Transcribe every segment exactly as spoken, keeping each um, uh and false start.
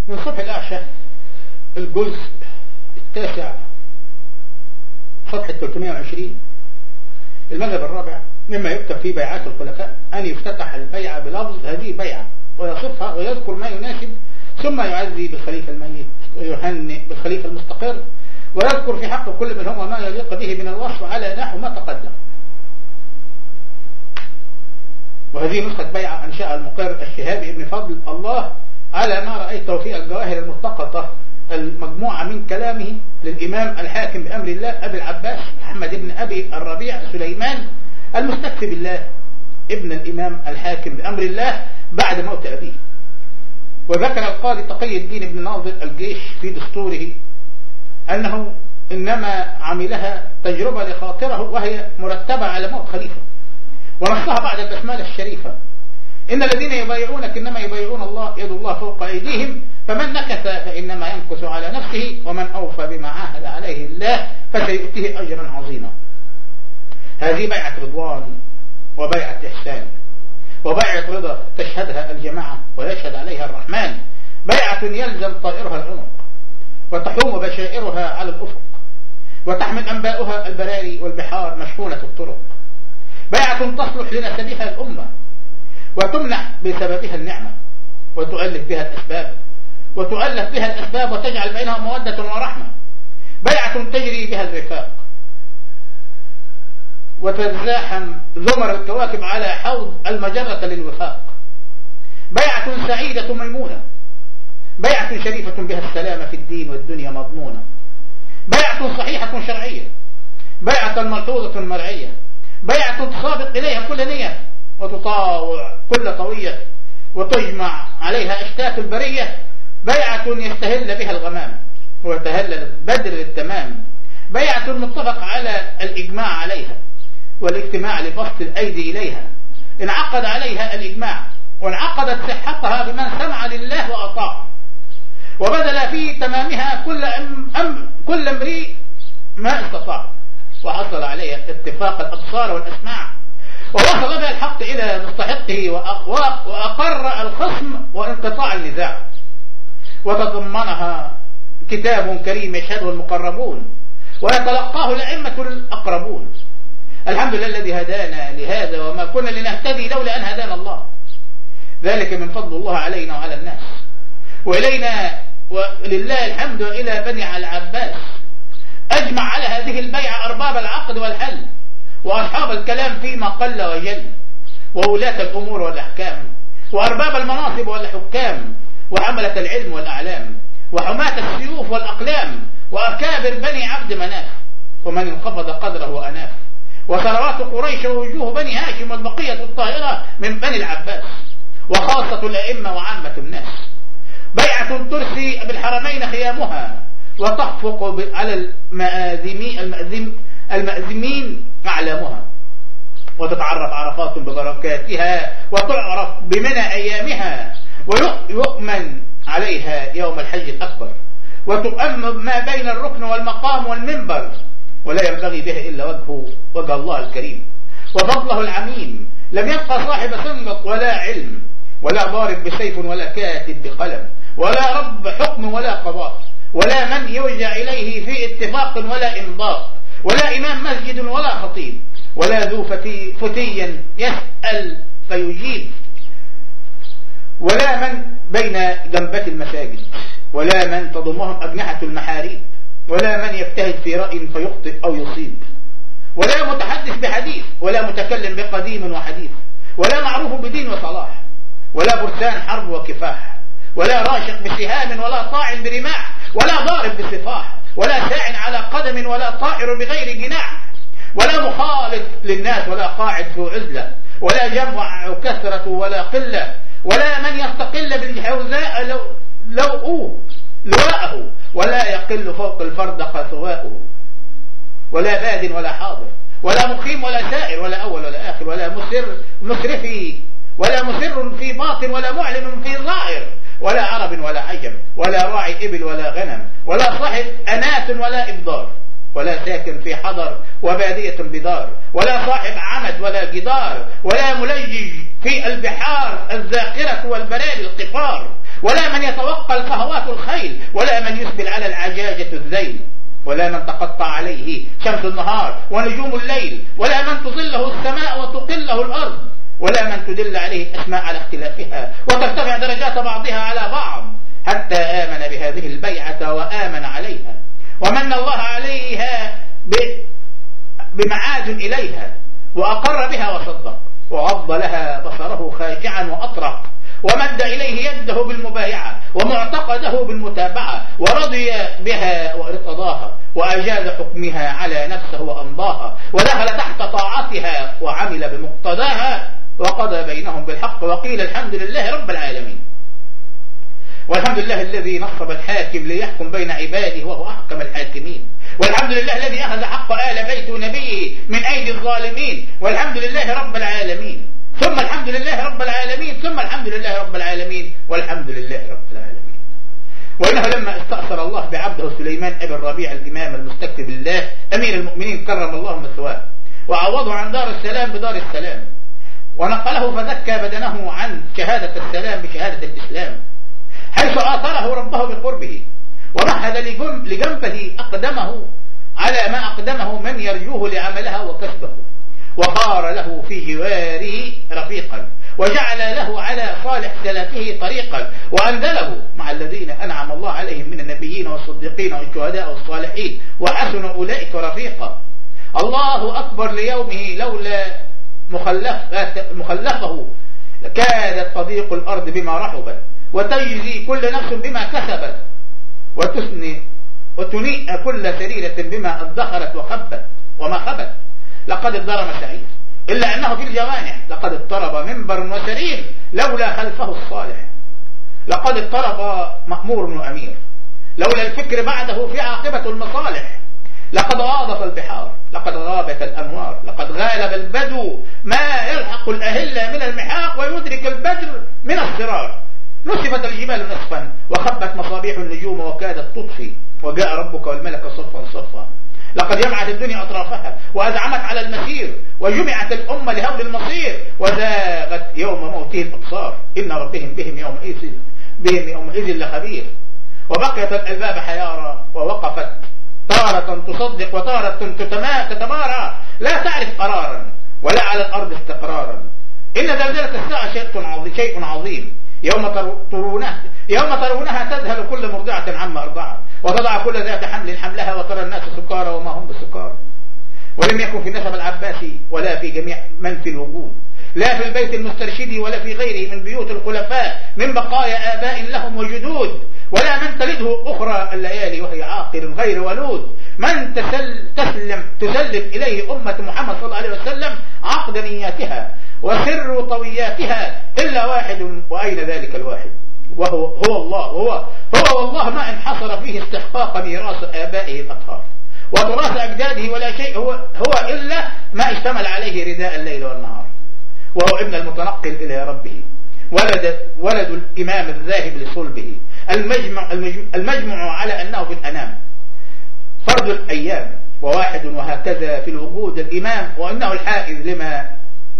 من صفح الأعشى الجزء التاسع صفحة ثلاثمائة وعشرين. المذهب الرابع مما يكتب في بيعات الخلفاء أن يفتتح البيعة بلفظ هذه بيعة ويصفها ويذكر ما يناسب، ثم يعزي بالخليفة الميت ويهنئ بالخليفة المستقر، ويذكر في حق كل منهما ما يليق به من الوصف على نحو ما تقدم. وهذه نسخة بيعة أنشأها المقر الشهابي ابن فضل الله على ما رأيته في الجواهر الملتقطة المجموعة من كلامه للإمام الحاكم بأمر الله أبي العباس محمد بن أبي الربيع سليمان المستكفي بالله ابن الإمام الحاكم بأمر الله بعد موت أبيه. وذكر القاضي تقي الدين بن ناظر الجيش في دستوره أنه إنما عملها تجربة لخاطره وهي مرتبة على موت خليفة، ونصها بعد البسملة الشريفة: إن الذين يبايعونك إنما يبايعون الله يد الله فوق أيديهم، فمن نكث فإنما ينكث على نفسه، ومن أوفى بما عاهد عليه الله فسيؤتيه أجرا عظيما. هذه بيعة رضوان وبيعة إحسان وبيعة رضا تشهدها الجماعة ويشهد عليها الرحمن، بيعة يلزم طائرها العنق وتحوم بشائرها على الأفق وتحمل أنباؤها البراري والبحار مشحونة الطرق، بيعة تصلح لنسبها الأمة وتمنح بسببها النعمة وتؤلف بها الأسباب وتؤلف بها الأسباب وتجعل بينها مودة ورحمة، بيعة تجري بها الرفاق وتزاحم زمر الكواكب على حوض المجرة للوفاق، بيعة سعيدة ميمونة، بيعة شريفة بها السلام في الدين والدنيا مضمونة، بيعة صحيحة شرعية، بيعة ملحوظة مرعية، بيعة تسابق إليها كل نية وتطاوع كل طوية وتجمع عليها أشتات البرية، بيعة يستهل بها الغمام ويتهلل البدر للتمام، بيعة متفق على الإجماع عليها والاجتماع لبسط الأيدي إليها، انعقد عليها الإجماع وانعقدت صحتها بمن سمع لله وأطاع، وبذل في تمامها كل أم أم كل امرئ ما استطاع، وحصل عليها اتفاق الأبصار والأسماع، ووصل بها الحق إلى مستحقه وأقر الخصم وانقطاع النزاع، وتضمنها كتاب كريم يشهده المقربون ويتلقاه الأئمة الأقربون. الحمد لله الذي هدانا لهذا وما كنا لنهتدي لولا أن هدانا الله، ذلك من فضل الله علينا وعلى الناس، وإلينا ولله الحمد إلى بني العباس أجمع على هذه البيعة أرباب العقد والحل وأصحاب الكلام فيما قل وجل، وولاة الأمور والأحكام، وأرباب المناصب والحكام، وحملة العلم والأعلام، وحماة السيوف والأقلام، وأكابر بني عبد مناف، ومن انخفض قدره وأناف، وثروات قريش ووجوه بني هاشم والبقية الطاهرة من بني العباس، وخاصة الأئمة وعامة الناس، بيعة ترسي بالحرمين خيامها وتخفق على المأذمين المأذم المأذمين أعلامها، وتتعرف عرفات ببركاتها وتعرف بمنى أيامها، ويؤمن عليها يوم الحج الأكبر، وتؤمن ما بين الركن والمقام والمنبر، ولا ينبغي به إلا وجهه وجه الله الكريم وفضله العميم. لم يبقى صاحب سنبط ولا علم ولا ضارب بسيف ولا كاتب بقلم ولا رب حكم ولا قضاء، ولا من يرجع إليه في اتفاق ولا إمضاء، ولا إمام مسجد ولا خطيب، ولا ذو فتي فتيا يسأل فيجيب، ولا من بين جنبات المساجد، ولا من تضمهم أجنحة المحاريب، ولا من يجتهد في رأي فيخطئ أو يصيب، ولا متحدث بحديث، ولا متكلم بقديم وحديث، ولا معروف بدين وصلاح، ولا برسان حرب وكفاح، ولا راشق بسهام، ولا طاع برماح، ولا ضارب بصفاح، ولا ساع على قدم، ولا طائر بغير جناح، ولا مخالط للناس، ولا قاعد في عزلة، ولا جمع كثرة ولا قلة، ولا من يستقل بالجوزاء لو لو لواءه، ولا يقل فوق الفردق ثواءه، ولا باد ولا حاضر، ولا مقيم ولا سائر، ولا أول ولا آخر، ولا مسر مسرفي، ولا مسر في باطن، ولا معلن في ظاهر، ولا عرب ولا عجم، ولا راعي إبل ولا غنم، ولا صاحب أنات ولا إبدار، ولا ساكن في حضر وبادية بدار، ولا صاحب عمد ولا جدار، ولا ملجج في البحار الزاخرة والبراري القفار، ولا من يتوقى الفهوات الخيل، ولا من يسبل على العجاجة الذيل، ولا من تقطع عليه شمس النهار ونجوم الليل، ولا من تظله السماء وتقله الأرض، ولا من تدل عليه الأسماء على اختلافها وترتفع درجات بعضها على بعض، حتى آمن بهذه البيعة وآمن عليها ومن الله عليها بمعاد إليها، وأقر بها وصدق، وغض لها بصره خاشعا وأطرق، ومد إليه يده بالمبايعة ومعتقده بالمتابعة، ورضي بها وارتضاها، وأجاز حكمها على نفسه وأمضاها، ودخل تحت طاعتها وعمل بمقتضاها، وقضى بينهم بالحق، وقيل الحمد لله رب العالمين. والحمد لله الذي نصب الحاكم ليحكم بين عباده وهو أحكم الحاكمين، والحمد لله الذي أخذ حق آل بيت نبيه من أيدي الظالمين، والحمد لله رب العالمين، ثم الحمد لله رب العالمين، ثم الحمد لله رب العالمين، والحمد لله رب العالمين. وإنه لما استأثر الله بعبده سليمان أبي الربيع الإمام المستكبر بالله أمير المؤمنين كرم الله مثواه، وعوضه عن دار السلام بدار السلام، ونقله فزكى بدنه عن شهادة السلام بشهادة الإسلام، حيث آثره ربه بقربه، ومهد لجنبه أقدمه على ما أقدمه من يرجوه لعملها وكسبه، وصار له في جواره رفيقا، وجعل له على صالح سلفه طريقا، وأنزله مع الذين أنعم الله عليهم من النبيين والصديقين والشهداء والصالحين، وحسن أولئك رفيقا. الله أكبر ليومه لولا مخلف مخلفه كادت تضيق الأرض بما رحبت، وتجزي كل نفس بما كسبت، وتثني وتنيء كل سريرة بما ادخرت وخبت وما خبت. لقد اضطرب سعيد إلا أنه في الجوانح، لقد اضطرب منبر وسرير لولا خلفه الصالح، لقد اضطرب مأمور وأمير لولا الفكر بعده في عاقبة المصالح، لقد غاضت البحار، لقد غابت الأنوار، لقد غالب البدو ما يلحق الأهلة من المحاق ويدرك البدر من الصرار، نسفت الجبال نسفا وخبت مصابيح النجوم وكادت تطفي، وجاء ربك والملك صفا صفا. لقد جمعت الدنيا أطرافها وأزعمت على المسير، وجمعت الأمة لهول المصير، وزاغت يوم موته الأبصار، إن ربهم بهم يومئذ بهم يومئذ لخبير. وبقيت الألباب حيارى، ووقفت تارة تصدق وتارة تتمارى، لا تعرف قرارا ولا على الأرض استقرارا. إن زلزلة الساعة شيء عظيم، يوم ترونها يوم ترونها تذهل كل مرضعة عما أرضعت، وتضع كل ذات حمل حملها، وترى الناس سكارى وما هم بسكارى. ولم يكن في النسب العباسي ولا في جميع من في الوجود، لا في البيت المسترشدي ولا في غيره من بيوت الخلفاء من بقايا آباء لهم وجدود، ولا من تلده أخرى الليالي وهي عاقل غير ولود، من تسل تسلم تسلم إليه أمة محمد صلى الله عليه وسلم عقد نياتها وسر طوياتها إلا واحد، وأين ذلك الواحد؟ وهو هو الله هو هو والله ما انحصر فيه استحقاق ميراث آبائه الأطهار وتراث أجداده، ولا شيء هو هو إلا ما اشتمل عليه رداء الليل والنهار، وهو ابن المتنقل إلى ربه، ولد ولد الإمام الذاهب لصلبه، المجمع, المجمع على أنه في الأنام فرد الأيام وواحد، وهكذا في الوجود الإمام، وأنه الحائز لما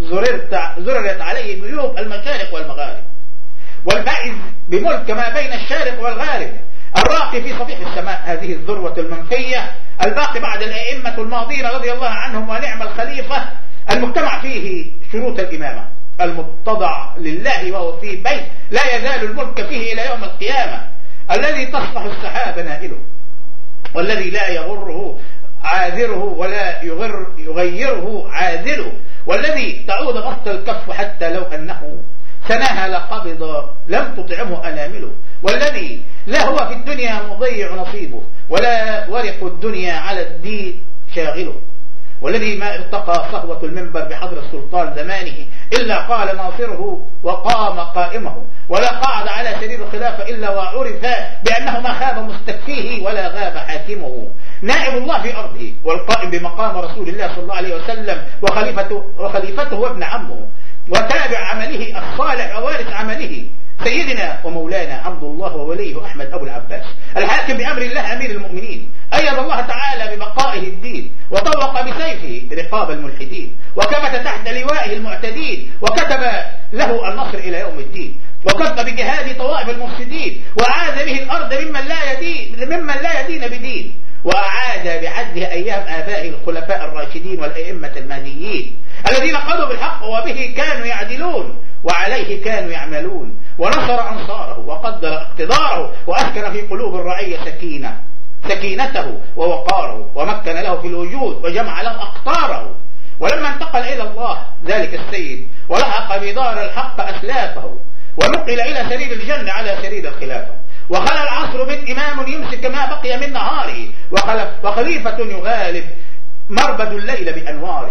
زررت عليه جيوب المشارق والمغارب، والبائز بملك ما بين الشارق والغارب، الراقي في صفيح السماء، هذه الذروة المنفية، الباقي بعد الأئمة الماضين رضي الله عنهم ونعم الخليفة، المجتمع فيه شروط الإمامة، المتضع لله وهو في بيت لا يزال الملك فيه إلى يوم القيامة، الذي تصلح السحاب نائله، والذي لا يغره عاذره ولا يغر يغيره عاذله، والذي تعود بسط الكف حتى لو أنه سناها لقبض لم تطعمه أنامله، والذي لا هو في الدنيا مضيع نصيبه ولا ورق الدنيا على الدين شاغله، والذي ما ارتقى صهوة المنبر بحضر السلطان زمانه إلا قال ناصره وقام قائمه، ولا قعد على سرير الخلافة إلا وعرف بأنه ما خاب مستكفيه ولا غاب حاكمه، نائب الله في أرضه والقائم بمقام رسول الله صلى الله عليه وسلم وخليفته, وخليفته وابن عمه وتابع عمله الصالح ووارث عمله، سيدنا ومولانا عبد الله ووليه أحمد أبو العباس، الحاكم بأمر الله أمير المؤمنين، أيد الله تعالى ببقائه الدين، وطوق بسيفه رقاب الملحدين، وكبت تحت لوائه المعتدين، وكتب له النصر إلى يوم الدين، وكف بجهاد طوائف المفسدين، وأعاد به الأرض ممن لا يدين ممن لا يدين بدين، وأعاد بعده أيام آبائه الخلفاء الراشدين والأئمة المهديين الذين قضوا بالحق وبه كانوا يعدلون وعليه كانوا يعملون، ونصر أنصاره وقدر اقتداره، وأسكن في قلوب الرعية سكينة سكينته ووقاره، ومكن له في الوجود وجمع له أقطاره. ولما انتقل إلى الله ذلك السيد ولحق بدار الحق أسلافه، ونقل إلى سرير الجنة على سرير الخلافة، وخلى العصر من إمام يمسك ما بقي من نهاره، وخلف وخليفة يغالب مربد الليل بأنواره،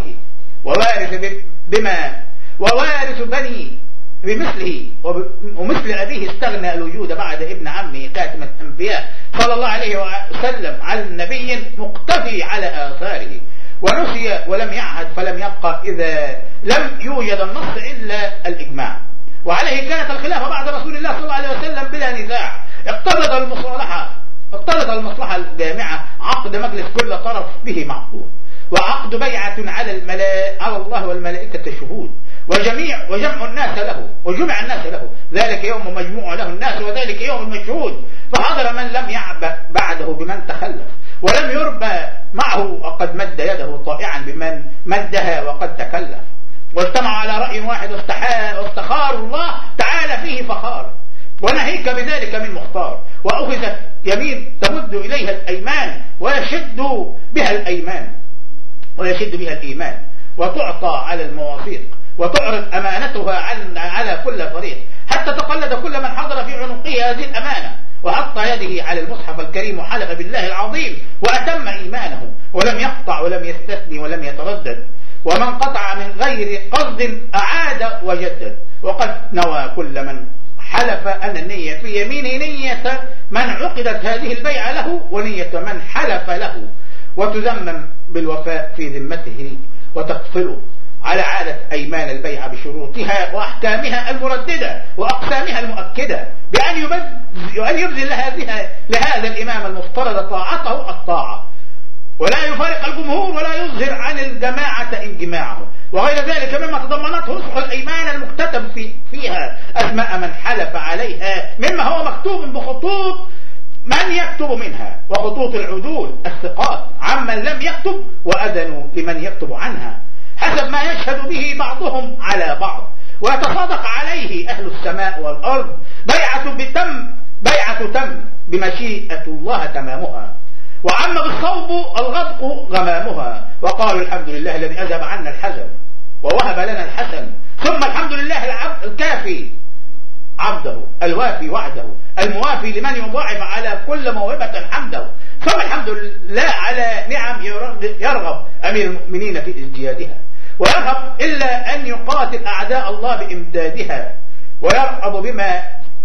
ووارث بما ووارث بني بمثله ومثل أبيه استغنى الوجود بعد ابن عمه خاتم الأنبياء صلى الله عليه وسلم على النبي مقتفي على آثاره، ونسي ولم يعهد فلم يبقى إذا لم يوجد النص إلا الإجماع، وعليه كانت الخلافة بعد رسول الله صلى الله عليه وسلم بلا نزاع. اقتضت المصالحة اقتضت المصلحة الجامعة عقد مجلس كل طرف به معقود، وعقد بيعة على الملائكة على الله والملائكة شهود، وجميع وجمع الناس له وجمع الناس له، ذلك يوم مجموع له الناس وذلك يوم مشهود، فحضر من لم يعبأ بعده بمن تخلف، ولم يربى معه وقد مد يده طائعا بمن مدها وقد تكلف، واجتمعوا على رأي واحد واستخاروا الله تعالى فيه فخار، ونهيك بذلك من مختار، وأخذت يمين تمد إليها الأيمان ويشد بها الأيمان ويشد بها الإيمان، وتعطى على المواثيق، وتعرض أمانتها على كل فريق، حتى تقلد كل من حضر في عنقه هذه الأمانة، وحط يده على المصحف الكريم وحلف بالله العظيم وأتم إيمانه، ولم يقطع ولم يستثني ولم يتردد، ومن قطع من غير قصد أعاد وجدد، وقد نوى كل من حلف أن النية في يمينه نية من عقدت هذه البيعة له ونية من حلف له، وتذمم بالوفاء في ذمته، وتقفله على عادة أيمان البيعة بشروطها وأحكامها المرددة وأقسامها المؤكدة، بأن يبذل لهذا الإمام المفترض طاعته الطاعة، ولا يفارق الجمهور ولا يظهر عن الجماعة انجماعه، وغير ذلك مما تضمنته نصح الأيمان المكتتب في فيها أسماء من حلف عليها، مما هو مكتوب بخطوط من يكتب منها، وخطوط العدول الثقات عمن لم يكتب، وأذنوا لمن يكتب عنها حسب ما يشهد به بعضهم على بعض، ويتصادق عليه أهل السماء والأرض. بيعة بتم بيعة تم بمشيئة الله تمامها، وعم بالصوب الغدق غمامها، وقالوا الحمد لله الذي أذهب عنا الحزن ووهب لنا الحسن، ثم الحمد لله العبد الكافي عبده الوافي وعده الموافي لمن يضاعف على كل موهبة حمده، ثم الحمد لله على نعم يرغب أمير المؤمنين في ازديادها، ويرغب إلا أن يقاتل أعداء الله بإمدادها، ويرغب بما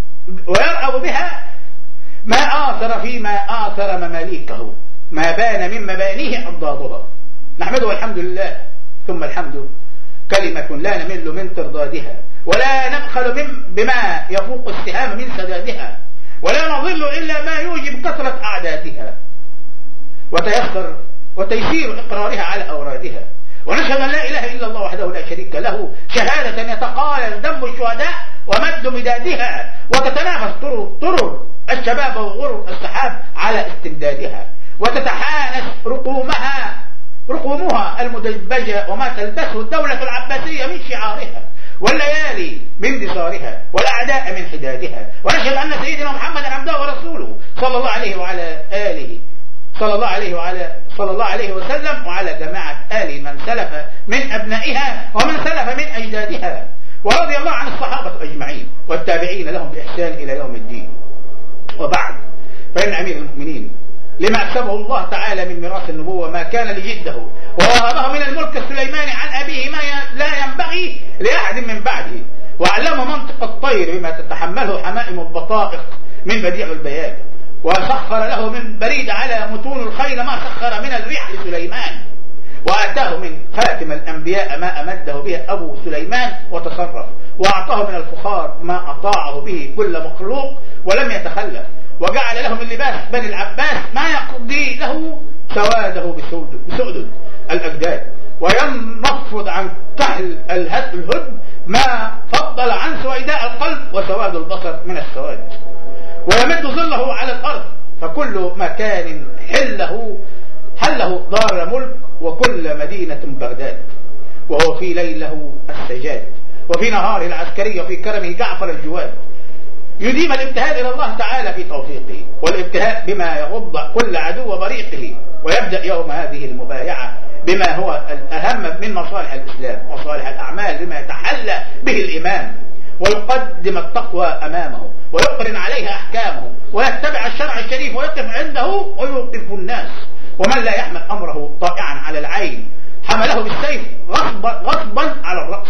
ويرغب بها ما آثر فيما آثر مماليكه، ما بان من مبانيه أضدادها. نحمده والحمد لله، ثم الحمد كلمة لا نمل من تردادها، ولا نبخل من بما يفوق السهام من سدادها، ولا نظل إلا ما يوجب كثرة أعدادها وتيسر وتيسير إقرارها على أورادها، ونشهد أن لا إله إلا الله وحده لا شريك له شهادة يتقالل دم الشهداء ومد مدادها، وتتنافس طرر, طرر الشباب وغرر السحاب على استمدادها، وتتحانس رقومها رقومها المدبجة وما تلبسه الدولة العباسية من شعارها، والليالي من دثارها، والأعداء من حدادها، ونشهد أن سيدنا محمد عبده ورسوله صلى الله عليه وعلى آله صلى الله عليه وعلى صلى الله عليه وسلم وعلى جماعة آل من سلف من أبنائها ومن سلف من أجدادها، ورضي الله عن الصحابة أجمعين والتابعين لهم بإحسان إلى يوم الدين. وبعد، فإن أمير المؤمنين لما أكسبه الله تعالى من ميراث النبوة ما كان لجده، ووهبه من الملك السليماني عن أبيه ما لا ينبغي لأحد من بعده، وعلمه منطق الطير بما تتحمله حمائم البطائق من بديع البيان، وسخر له من بريد على متون الخيل ما سخر من الريح لسليمان، وآتاه من خاتم الأنبياء ما أمده به أبو سليمان وتصرف، وأعطاه من الفخار ما أطاعه به كل مخلوق ولم يتخلف، وجعل لهم اللباس بني العباس ما يقضي له سواده بسؤدد الأجداد، وينفض عن كحل الهد ما فضل عن سويداء القلب وسواد البصر من السواد، ويمد ظله على الأرض، فكل مكان حله حله دار ملك، وكل مدينة بغداد، وهو في ليله السجاد، وفي نهاره العسكري، وفي كرمه جعفر الجواد. يديم الابتهال إلى الله تعالى في توفيقه، والابتهاء بما يغض كل عدو بريقه، ويبدأ يوم هذه المبايعة بما هو الأهم من مصالح الإسلام وصالح الأعمال بما يتحلى به الإمام، ويقدم التقوى أمامه، ويقرن عليها أحكامه، ويتبع الشرع الشريف، ويقف عنده ويوقف الناس. ومن لا يحمل أمره طائعا على العين حمله بالسيف غصبا, غصبا على الرأس،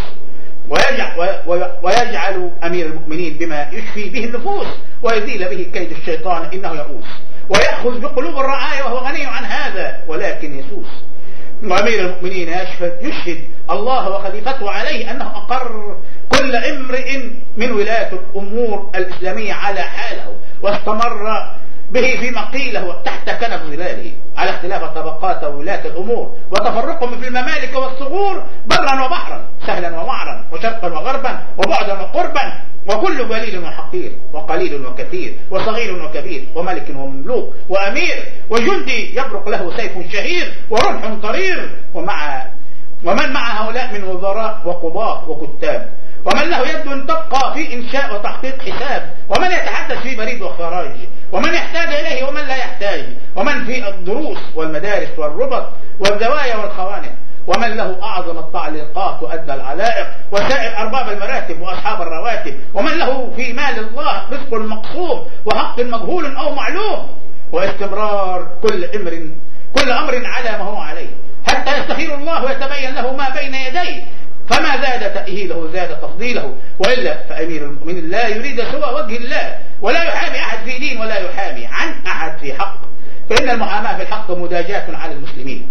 ويجعل, ويجعل أمير المؤمنين بما يشفي به النفوس ويزيل به كيد الشيطان إنه يئوس، ويأخذ بقلوب الرعايا وهو غني عن هذا ولكن يسوس. وأمير المؤمنين يشهد, يشهد الله وخليفته عليه أنه أقر كل امرئ من ولاة الأمور الإسلامية على حاله، واستمر به في مقيله تحت كنف ظلاله، على اختلاف طبقات ولاة الأمور وتفرقهم في الممالك والثغور برا وبحرا، سهلا ووعرا، وشرقا وغربا، وبعدا وقربا، وكل جليل وحقير، وقليل وكثير، وصغير وكبير، وملك ومملوك، وأمير وجندي يبرق له سيف شهير ورمح طرير، ومع ومن مع هؤلاء من وزراء وقضاة وكتاب، ومن له يد تبقى في إنشاء وتحقيق حساب، ومن يتحدث في بريد وخراج، ومن يحتاج إليه ومن لا يحتاج، ومن في الدروس والمدارس والربط والزوايا والخوانق، ومن له أعظم التعليقات وأدى العلائق، وسائر أرباب المراتب وأصحاب الرواتب، ومن له في مال الله رزق مقسوم وحق مجهول أو معلوم، واستمرار كل أمر كل أمر على ما هو عليه، حتى يستخير الله ويتبين له ما بين يديه، فما زاد تأهيله زاد تفضيله، وإلا فأمير المؤمنين لا يريد سوى وجه الله، ولا يحامي أحد في دين ولا يحامي عن أحد في حق، فإن المحاماة في الحق مداجاة على المسلمين،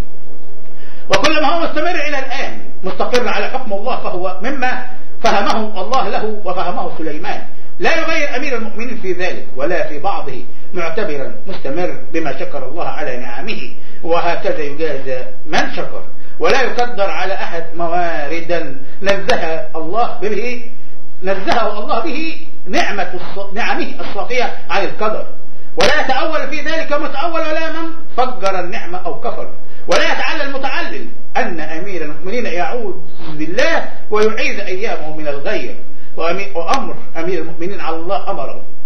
وكل ما هو مستمر إلى الآن مستقر على حكم الله، فهو مما فهمه الله له وفهمه سليمان، لا يغير أمير المؤمنين في ذلك ولا في بعضه، معتبرا مستمر بما شكر الله على نعمه، وهكذا يجازى من شكر، ولا يقدر على أحد مواردا نزه الله به نزه الله به نعمة نعمه الصافية عن القدر، ولا يتأول في ذلك متأول، ولا من فجر النعمة أو كفر، ولا يتعلل المتعلل أن أمير المؤمنين يعود بالله ويعيد أيامه من الغير، وأمر أمير المؤمنين على الله أمره